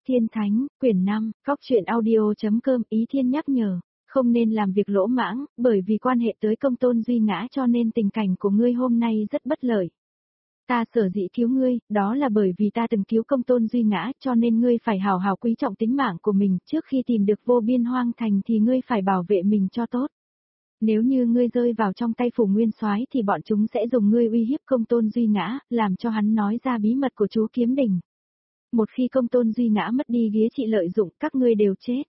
Tiên Thánh, quyển 5, Cóc truyện audio.com. Ý Thiên nhắc nhở, không nên làm việc lỗ mãng, bởi vì quan hệ tới Công Tôn Duy Ngã cho nên tình cảnh của ngươi hôm nay rất bất lợi. Ta sở dĩ cứu ngươi, đó là bởi vì ta từng cứu Công Tôn Duy Ngã cho nên ngươi phải hào hào quý trọng tính mạng của mình, trước khi tìm được Vô Biên Hoang Thành thì ngươi phải bảo vệ mình cho tốt. Nếu như ngươi rơi vào trong tay Phủ Nguyên Soái thì bọn chúng sẽ dùng ngươi uy hiếp Công Tôn Duy Ngã, làm cho hắn nói ra bí mật của chú Kiếm Đỉnh. Một khi Công Tôn Duy Ngã mất đi ghế trị lợi dụng, các ngươi đều chết.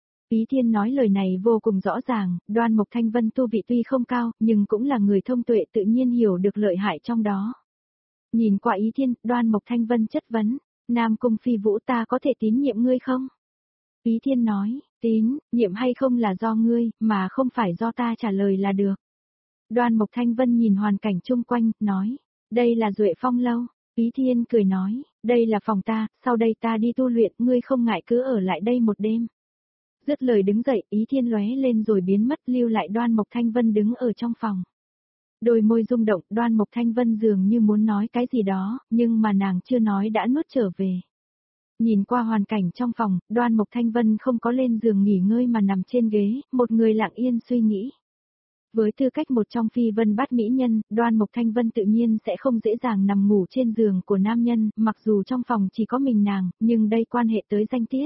Ý Thiên nói lời này vô cùng rõ ràng, Đoan Mộc Thanh Vân tu vị tuy không cao, nhưng cũng là người thông tuệ tự nhiên hiểu được lợi hại trong đó. Nhìn qua Ý Thiên, Đoan Mộc Thanh Vân chất vấn, Nam Cung Phi Vũ, ta có thể tín nhiệm ngươi không? Ý Thiên nói, tín nhiệm hay không là do ngươi, mà không phải do ta trả lời là được. Đoan Mộc Thanh Vân nhìn hoàn cảnh chung quanh, nói, đây là Duệ Phong lâu. Ý Thiên cười nói, đây là phòng ta, sau đây ta đi tu luyện, ngươi không ngại cứ ở lại đây một đêm. Dứt lời đứng dậy, Ý Thiên lóe lên rồi biến mất, lưu lại Đoan Mộc Thanh Vân đứng ở trong phòng. Đôi môi rung động, Đoan Mộc Thanh Vân dường như muốn nói cái gì đó, nhưng mà nàng chưa nói đã nuốt trở về. Nhìn qua hoàn cảnh trong phòng, Đoan Mộc Thanh Vân không có lên giường nghỉ ngơi mà nằm trên ghế, một người lặng yên suy nghĩ. Với tư cách một trong phi vân bát mỹ nhân, Đoan Mộc Thanh Vân tự nhiên sẽ không dễ dàng nằm ngủ trên giường của nam nhân, mặc dù trong phòng chỉ có mình nàng, nhưng đây quan hệ tới danh tiết.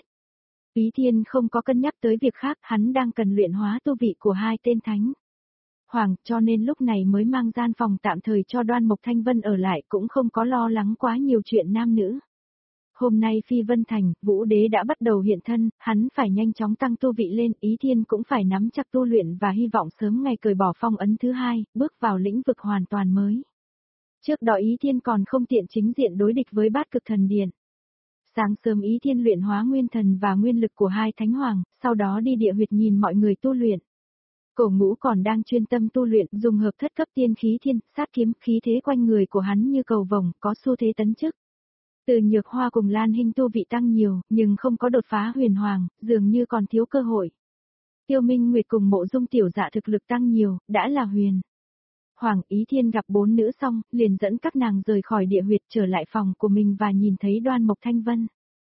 Ý Thiên không có cân nhắc tới việc khác, hắn đang cần luyện hóa tu vị của hai tên thánh hoàng, cho nên lúc này mới mang gian phòng tạm thời cho Đoan Mộc Thanh Vân ở lại, cũng không có lo lắng quá nhiều chuyện nam nữ. Hôm nay Phi Vân Thành, Vũ Đế đã bắt đầu hiện thân, hắn phải nhanh chóng tăng tu vị lên, Ý Thiên cũng phải nắm chắc tu luyện và hy vọng sớm ngày cởi bỏ phong ấn thứ hai, bước vào lĩnh vực hoàn toàn mới. Trước đó Ý Thiên còn không tiện chính diện đối địch với Bát Cực Thần Điện. Sáng sớm Ý Thiên luyện hóa nguyên thần và nguyên lực của hai thánh hoàng, sau đó đi địa huyệt nhìn mọi người tu luyện. Cổ Ngũ còn đang chuyên tâm tu luyện, dùng hợp thất cấp tiên khí thiên, sát kiếm, khí thế quanh người của hắn như cầu vồng, có xu thế tấn chức. Từ Nhược Hoa cùng Lan Hinh tu vị tăng nhiều, nhưng không có đột phá huyền hoàng, dường như còn thiếu cơ hội. Tiêu Minh Nguyệt cùng Mộ Dung Tiểu Dạ thực lực tăng nhiều, đã là huyền hoàng. Ý Thiên gặp bốn nữ xong, liền dẫn các nàng rời khỏi địa huyệt trở lại phòng của mình và nhìn thấy Đoan Mộc Thanh Vân.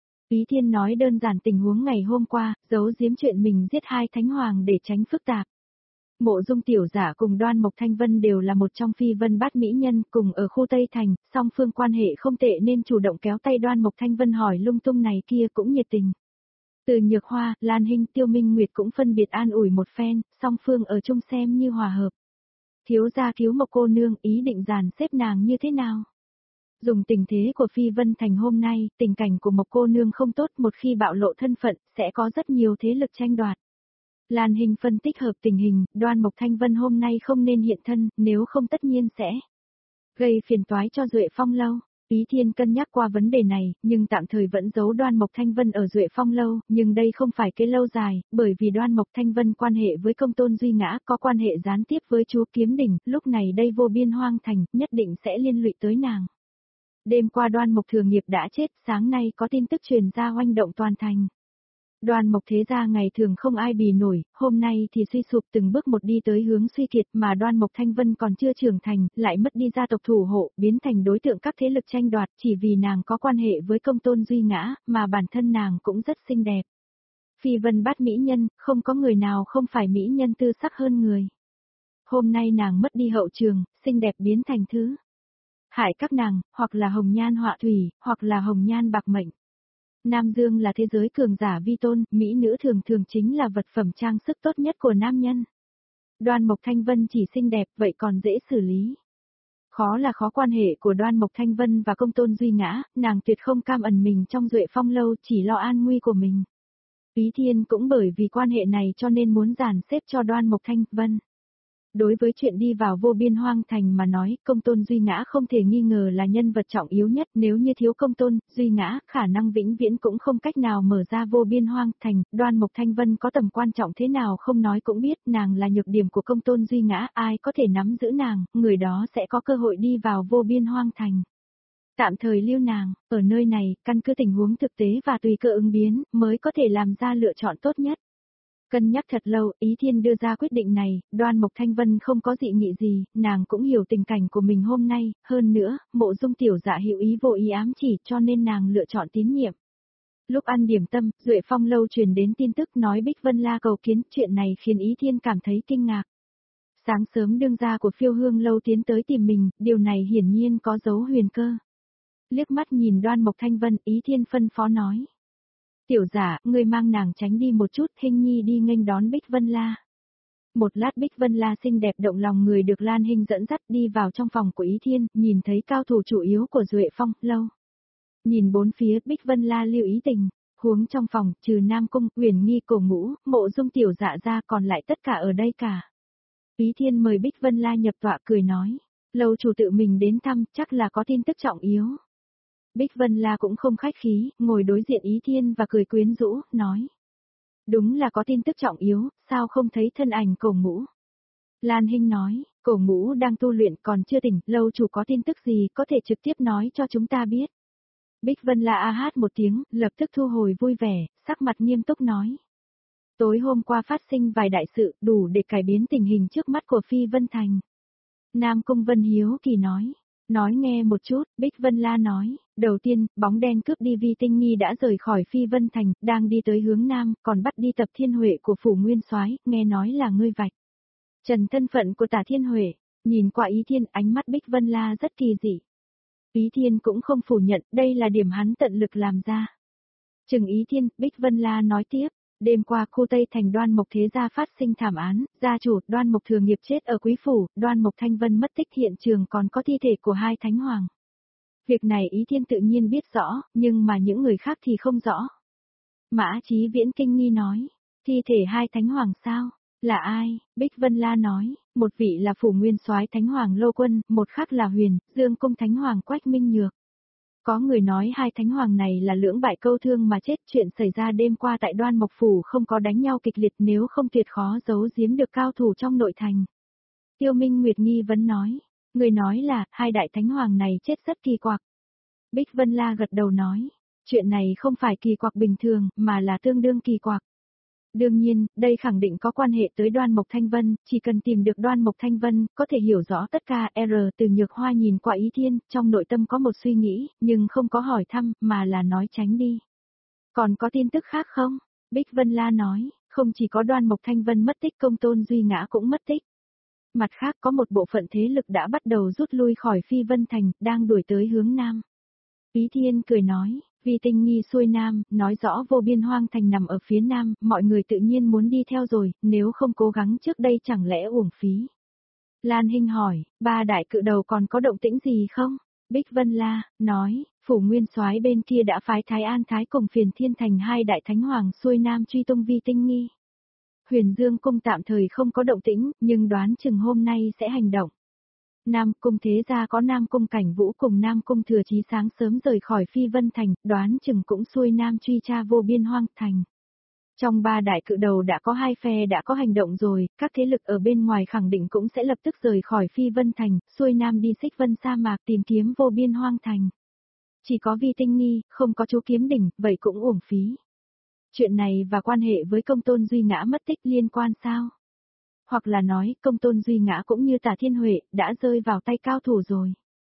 Ý Thiên nói đơn giản tình huống ngày hôm qua, giấu giếm chuyện mình giết hai thánh hoàng để tránh phức tạp. Mộ Dung Tiểu Dạ cùng Đoan Mộc Thanh Vân đều là một trong phi vân bát mỹ nhân, cùng ở khu Tây Thành, song phương quan hệ không tệ nên chủ động kéo tay Đoan Mộc Thanh Vân hỏi lung tung này kia cũng nhiệt tình. Từ Nhược Hoa, Lan Hinh, Tiêu Minh Nguyệt cũng phân biệt an ủi một phen, song phương ở chung xem như hòa hợp. Thiếu gia cứu Mộc cô nương, ý định dàn xếp nàng như thế nào? Dùng tình thế của Phi Vân Thành hôm nay, tình cảnh của Mộc cô nương không tốt, một khi bạo lộ thân phận, sẽ có rất nhiều thế lực tranh đoạt. Lan Hinh phân tích hợp tình hình, Đoan Mộc Thanh Vân hôm nay không nên hiện thân, nếu không tất nhiên sẽ gây phiền toái cho Duệ Phong lâu. Ý Thiên cân nhắc qua vấn đề này, nhưng tạm thời vẫn giấu Đoan Mộc Thanh Vân ở Duệ Phong lâu, nhưng đây không phải cái lâu dài, bởi vì Đoan Mộc Thanh Vân quan hệ với Công Tôn Duy Ngã, có quan hệ gián tiếp với chú Kiếm Đỉnh, lúc này đây Vô Biên Hoang Thành, nhất định sẽ liên lụy tới nàng. Đêm qua Đoan Mộc Thừa Nghiệp đã chết, sáng nay có tin tức truyền ra oanh động toàn thành. Đoan Mộc thế gia ngày thường không ai bì nổi, hôm nay thì suy sụp từng bước một đi tới hướng suy kiệt, mà Đoan Mộc Thanh Vân còn chưa trưởng thành, lại mất đi gia tộc thủ hộ, biến thành đối tượng các thế lực tranh đoạt, chỉ vì nàng có quan hệ với Công Tôn Duy Ngã, mà bản thân nàng cũng rất xinh đẹp. Phi vân bát mỹ nhân, không có người nào không phải mỹ nhân tư sắc hơn người. Hôm nay nàng mất đi hậu trường, xinh đẹp biến thành thứ hại các nàng, hoặc là hồng nhan họa thủy, hoặc là hồng nhan bạc mệnh. Nam Dương là thế giới cường giả vi tôn, mỹ nữ thường thường chính là vật phẩm trang sức tốt nhất của nam nhân. Đoan Mộc Thanh Vân chỉ xinh đẹp, vậy còn dễ xử lý. Khó là khó quan hệ của Đoan Mộc Thanh Vân và Công Tôn Duy Ngã, nàng tuyệt không cam ẩn mình trong Duệ Phong lâu, chỉ lo an nguy của mình. Ý Thiên cũng bởi vì quan hệ này cho nên muốn dàn xếp cho Đoan Mộc Thanh Vân. Đối với chuyện đi vào Vô Biên Hoang Thành mà nói, Công Tôn Duy Ngã không thể nghi ngờ là nhân vật trọng yếu nhất, nếu như thiếu Công Tôn Duy Ngã, khả năng vĩnh viễn cũng không cách nào mở ra Vô Biên Hoang Thành. Đoan Mộc Thanh Vân có tầm quan trọng thế nào không nói cũng biết, nàng là nhược điểm của Công Tôn Duy Ngã, ai có thể nắm giữ nàng, người đó sẽ có cơ hội đi vào Vô Biên Hoang Thành. Tạm thời lưu nàng, ở nơi này, căn cứ tình huống thực tế và tùy cơ ứng biến, mới có thể làm ra lựa chọn tốt nhất. Cân nhắc thật lâu, Ý Thiên đưa ra quyết định này, Đoan Mộc Thanh Vân không có dị nghị gì, nàng cũng hiểu tình cảnh của mình hôm nay, hơn nữa, Mộ Dung Tiểu Dạ hữu ý vô ý ám chỉ cho nên nàng lựa chọn tín nhiệm. Lúc ăn điểm tâm, Duệ Phong lâu truyền đến tin tức nói Bích Vân La cầu kiến, chuyện này khiến Ý Thiên cảm thấy kinh ngạc. Sáng sớm đương gia của Phiêu Hương lâu tiến tới tìm mình, điều này hiển nhiên có dấu huyền cơ. Liếc mắt nhìn Đoan Mộc Thanh Vân, Ý Thiên phân phó nói. Tiểu giả, ngươi mang nàng tránh đi một chút, Hinh Nhi đi nghênh đón Bích Vân La. Một lát Bích Vân La xinh đẹp động lòng người được Lan Hinh dẫn dắt đi vào trong phòng của Ý Thiên, nhìn thấy cao thủ chủ yếu của Duệ Phong lâu. Nhìn bốn phía, Bích Vân La lưu ý tình, huống trong phòng, trừ Nam Cung, Huyền Nghi Cổ Ngũ, Mộ Dung tiểu dạ ra còn lại tất cả ở đây cả. Ý Thiên mời Bích Vân La nhập tọa cười nói, lâu chủ tự mình đến thăm, chắc là có tin tức trọng yếu. Bích Vân La cũng không khách khí, ngồi đối diện Ý Thiên và cười quyến rũ, nói. Đúng là có tin tức trọng yếu, sao không thấy thân ảnh Cổ Ngũ? Lan Hinh nói, Cổ Ngũ đang tu luyện còn chưa tỉnh, lâu chủ có tin tức gì có thể trực tiếp nói cho chúng ta biết. Bích Vân La a hát một tiếng, lập tức thu hồi vui vẻ, sắc mặt nghiêm túc nói. Tối hôm qua phát sinh vài đại sự, đủ để cải biến tình hình trước mắt của Phi Vân Thành. Nam Cung Vân hiếu kỳ nói nghe một chút, Bích Vân La nói, đầu tiên, bóng đen cướp đi Vi Tinh Nhi đã rời khỏi Phi Vân Thành, đang đi tới hướng Nam, còn bắt đi Tập Thiên Huệ của Phủ Nguyên Soái, nghe nói là ngươi vạch. Trần thân phận của Tả Thiên Huệ, nhìn qua Ý Thiên, ánh mắt Bích Vân La rất kỳ dị. Ý Thiên cũng không phủ nhận, đây là điểm hắn tận lực làm ra. Chừng Ý Thiên, Bích Vân La nói tiếp, đêm qua khu Tây Thành Đoan Mộc Thế Gia phát sinh thảm án, gia chủ Đoan Mộc Thừa Nghiệp chết ở Quý Phủ, Đoan Mộc Thanh Vân mất tích, hiện trường còn có thi thể của hai thánh hoàng. Việc này Ý Thiên tự nhiên biết rõ, nhưng mà những người khác thì không rõ. Mã Chí Viễn kinh nghi nói, thi thể hai thánh hoàng sao? Là ai? Bích Vân La nói, một vị là Phủ Nguyên Soái Thánh Hoàng Lô Quân, một khác là Huyền, Dương Cung Thánh Hoàng Quách Minh Nhược. Có người nói hai thánh hoàng này là lưỡng bại câu thương mà chết, chuyện xảy ra đêm qua tại Đoan Mộc Phủ không có đánh nhau kịch liệt, nếu không tuyệt khó giấu giếm được cao thủ trong nội thành. Tiêu Minh Nguyệt nghi vấn nói, người nói là hai đại thánh hoàng này chết rất kỳ quặc. Bích Vân La gật đầu nói, chuyện này không phải kỳ quặc bình thường mà là tương đương kỳ quặc. Đương nhiên, đây khẳng định có quan hệ tới Đoan Mộc Thanh Vân, chỉ cần tìm được Đoan Mộc Thanh Vân, có thể hiểu rõ tất cả. Từ Nhược Hoa nhìn qua Ý Thiên, trong nội tâm có một suy nghĩ, nhưng không có hỏi thăm, mà là nói tránh đi. Còn có tin tức khác không? Bích Vân La nói, không chỉ có Đoan Mộc Thanh Vân mất tích, Công Tôn Duy Ngã cũng mất tích. Mặt khác có một bộ phận thế lực đã bắt đầu rút lui khỏi Phi Vân Thành, đang đuổi tới hướng Nam. Ý Thiên cười nói, Vi Tinh Nhi xuôi Nam, nói rõ Vô Biên Hoang Thành nằm ở phía Nam, mọi người tự nhiên muốn đi theo rồi, nếu không cố gắng trước đây chẳng lẽ uổng phí. Lan Hinh hỏi, ba đại cự đầu còn có động tĩnh gì không? Bích Vân La, nói, Phủ Nguyên Soái bên kia đã phái Thái An Thái cùng Phiền Thiên Thành hai đại thánh hoàng xuôi Nam truy tung Vi Tinh Nhi. Huyền Dương Cung tạm thời không có động tĩnh, nhưng đoán chừng hôm nay sẽ hành động. Nam Cung Thế Gia có Nam Cung Cảnh Vũ cùng Nam Cung Thừa Chí sáng sớm rời khỏi Phi Vân Thành, đoán chừng cũng xuôi Nam truy tra Vô Biên Hoang Thành. Trong ba đại cự đầu đã có hai phe đã có hành động rồi, các thế lực ở bên ngoài khẳng định cũng sẽ lập tức rời khỏi Phi Vân Thành, xuôi Nam đi Xích Vân sa mạc tìm kiếm Vô Biên Hoang Thành. Chỉ có Vi Tinh Nhi, không có chú Kiếm Đỉnh, vậy cũng uổng phí. Chuyện này và quan hệ với Công Tôn Duy Ngã mất tích liên quan sao? Hoặc là nói, Công Tôn Duy Ngã cũng như Tả Thiên Huệ, đã rơi vào tay cao thủ rồi.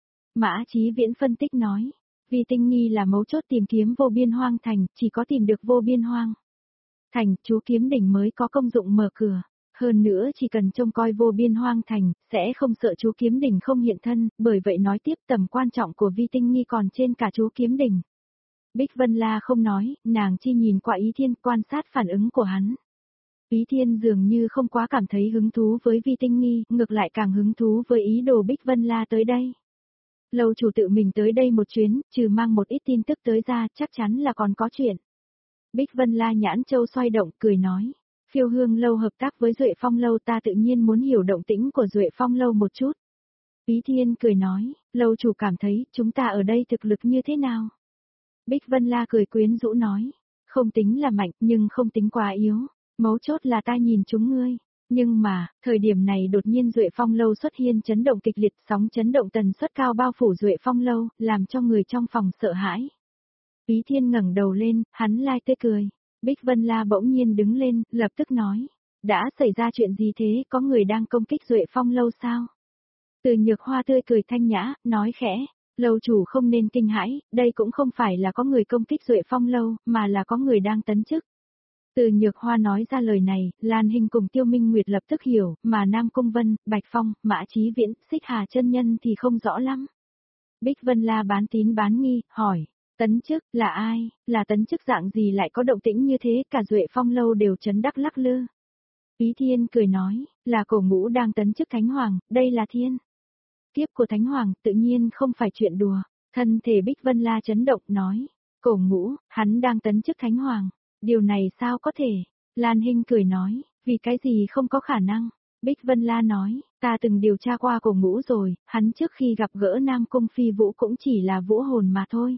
Mã Chí Viễn phân tích nói, Vi Tinh Nhi là mấu chốt tìm kiếm Vô Biên Hoang Thành, chỉ có tìm được Vô Biên Hoang Thành, chú Kiếm Đỉnh mới có công dụng mở cửa. Hơn nữa chỉ cần trông coi Vô Biên Hoang Thành, sẽ không sợ chú Kiếm Đỉnh không hiện thân, bởi vậy nói tiếp tầm quan trọng của Vi Tinh Nhi còn trên cả chú Kiếm Đỉnh. Bích Vân La không nói, nàng chỉ nhìn qua Ý Thiên quan sát phản ứng của hắn. Ý Thiên dường như không quá cảm thấy hứng thú với Vi Tinh Nhi, ngược lại càng hứng thú với ý đồ Bích Vân La tới đây. Lâu chủ tự mình tới đây một chuyến, trừ mang một ít tin tức tới ra, chắc chắn là còn có chuyện. Bích Vân La nhãn châu xoay động, cười nói. Phiêu Hương lâu hợp tác với Duệ Phong lâu, ta tự nhiên muốn hiểu động tĩnh của Duệ Phong lâu một chút. Ý Thiên cười nói, lâu chủ cảm thấy chúng ta ở đây thực lực như thế nào? Bích Vân La cười quyến rũ nói, không tính là mạnh nhưng không tính quá yếu. Mấu chốt là ta nhìn chúng ngươi. Nhưng mà, thời điểm này đột nhiên Duệ Phong lâu xuất hiện chấn động kịch liệt, sóng chấn động tần suất cao bao phủ Duệ Phong lâu, làm cho người trong phòng sợ hãi. Ý Thiên ngẩng đầu lên, hắn lai tươi cười. Bích Vân La bỗng nhiên đứng lên, lập tức nói. Đã xảy ra chuyện gì thế, có người đang công kích Duệ Phong lâu sao? Từ Nhược Hoa tươi cười thanh nhã, nói khẽ. Lâu chủ không nên kinh hãi, đây cũng không phải là có người công kích Duệ Phong lâu, mà là có người đang tấn chức. Từ Nhược Hoa nói ra lời này, Lan Hinh cùng Tiêu Minh Nguyệt lập tức hiểu, mà Nam Cung Vân, Bạch Phong, Mã Chí Viễn, Xích Hà chân nhân thì không rõ lắm. Bích Vân La bán tín bán nghi, hỏi, tấn chức, là ai, là tấn chức dạng gì lại có động tĩnh như thế, cả Duệ Phong lâu đều chấn đắc lắc lư. Ý Thiên cười nói, là Cổ Ngũ đang tấn chức Thánh Hoàng, đây là thiên kiếp của Thánh Hoàng, tự nhiên không phải chuyện đùa. Thân thể Bích Vân La chấn động nói, Cổ Ngũ, hắn đang tấn chức Thánh Hoàng, điều này sao có thể? Lan Hinh cười nói, vì cái gì không có khả năng? Bích Vân La nói, ta từng điều tra qua Cổ Ngũ rồi, hắn trước khi gặp gỡ Nam Cung Phi Vũ cũng chỉ là vũ hồn mà thôi.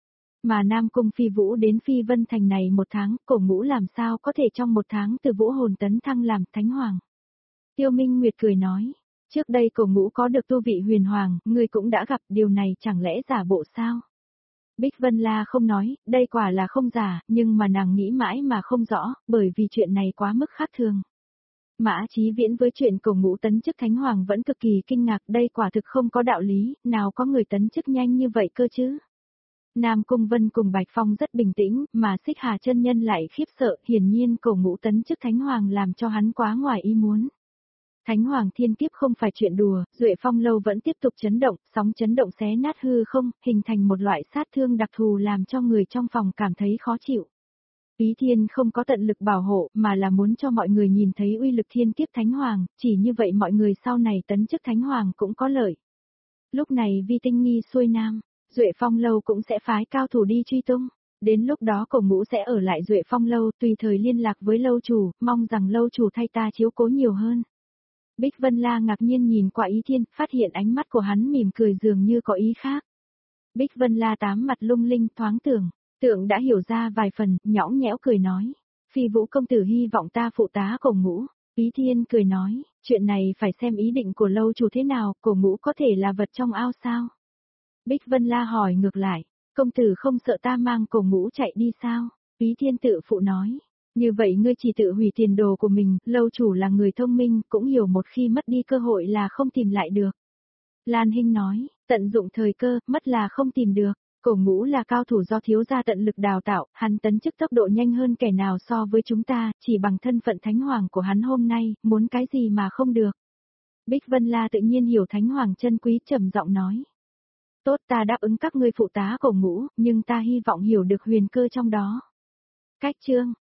Mà Nam Cung Phi Vũ đến Phi Vân Thành này 1 tháng, Cổ Ngũ làm sao có thể trong 1 tháng từ vũ hồn tấn thăng làm Thánh Hoàng? Tiêu Minh Nguyệt cười nói, trước đây Cổ Ngũ có được tu vị huyền hoàng, ngươi cũng đã gặp, điều này chẳng lẽ giả bộ sao? Bích Vân La không nói, đây quả là không giả, nhưng mà nàng nghĩ mãi mà không rõ, bởi vì chuyện này quá mức khác thường. Mã Chí Viễn với chuyện Cổ Ngũ tấn chức Thánh Hoàng vẫn cực kỳ kinh ngạc, đây quả thực không có đạo lý, nào có người tấn chức nhanh như vậy cơ chứ? Nam Cung Vân cùng Bạch Phong rất bình tĩnh, mà Xích Hà chân nhân lại khiếp sợ, hiển nhiên Cổ Ngũ tấn chức Thánh Hoàng làm cho hắn quá ngoài ý muốn. Thánh Hoàng thiên kiếp không phải chuyện đùa, Duệ Phong lâu vẫn tiếp tục chấn động, sóng chấn động xé nát hư không, hình thành một loại sát thương đặc thù làm cho người trong phòng cảm thấy khó chịu. Ý Thiên không có tận lực bảo hộ, mà là muốn cho mọi người nhìn thấy uy lực thiên kiếp Thánh Hoàng, chỉ như vậy mọi người sau này tấn chức Thánh Hoàng cũng có lợi. Lúc này Vi Tinh Nghi xuôi nam, Duệ Phong lâu cũng sẽ phái cao thủ đi truy tung. Đến lúc đó Cổ Ngũ sẽ ở lại Duệ Phong lâu, tùy thời liên lạc với lâu chủ, mong rằng lâu chủ thay ta chiếu cố nhiều hơn. Bích Vân La ngạc nhiên nhìn qua Ý Thiên, phát hiện ánh mắt của hắn mỉm cười dường như có ý khác. Bích Vân La tám mặt lung linh thoáng tưởng đã hiểu ra vài phần, nhõng nhẽo cười nói. Phi Vũ công tử hy vọng ta phụ tá Cổ Ngũ. Ý Thiên cười nói, chuyện này phải xem ý định của lâu chủ thế nào, Cổ Ngũ có thể là vật trong ao sao? Bích Vân La hỏi ngược lại, công tử không sợ ta mang Cổ Ngũ chạy đi sao? Ý Thiên tự phụ nói. Như vậy ngươi chỉ tự hủy tiền đồ của mình, lâu chủ là người thông minh, cũng hiểu một khi mất đi cơ hội là không tìm lại được. Lan Hinh nói, tận dụng thời cơ, mất là không tìm được. Cổ Ngũ là cao thủ do thiếu gia tận lực đào tạo, hắn tấn chức tốc độ nhanh hơn kẻ nào so với chúng ta, chỉ bằng thân phận Thánh Hoàng của hắn hôm nay, muốn cái gì mà không được. Bích Vân La tự nhiên hiểu Thánh Hoàng chân quý, trầm giọng nói. Tốt, ta đáp ứng các ngươi phụ tá Cổ Ngũ, nhưng ta hy vọng hiểu được huyền cơ trong đó. Cách chương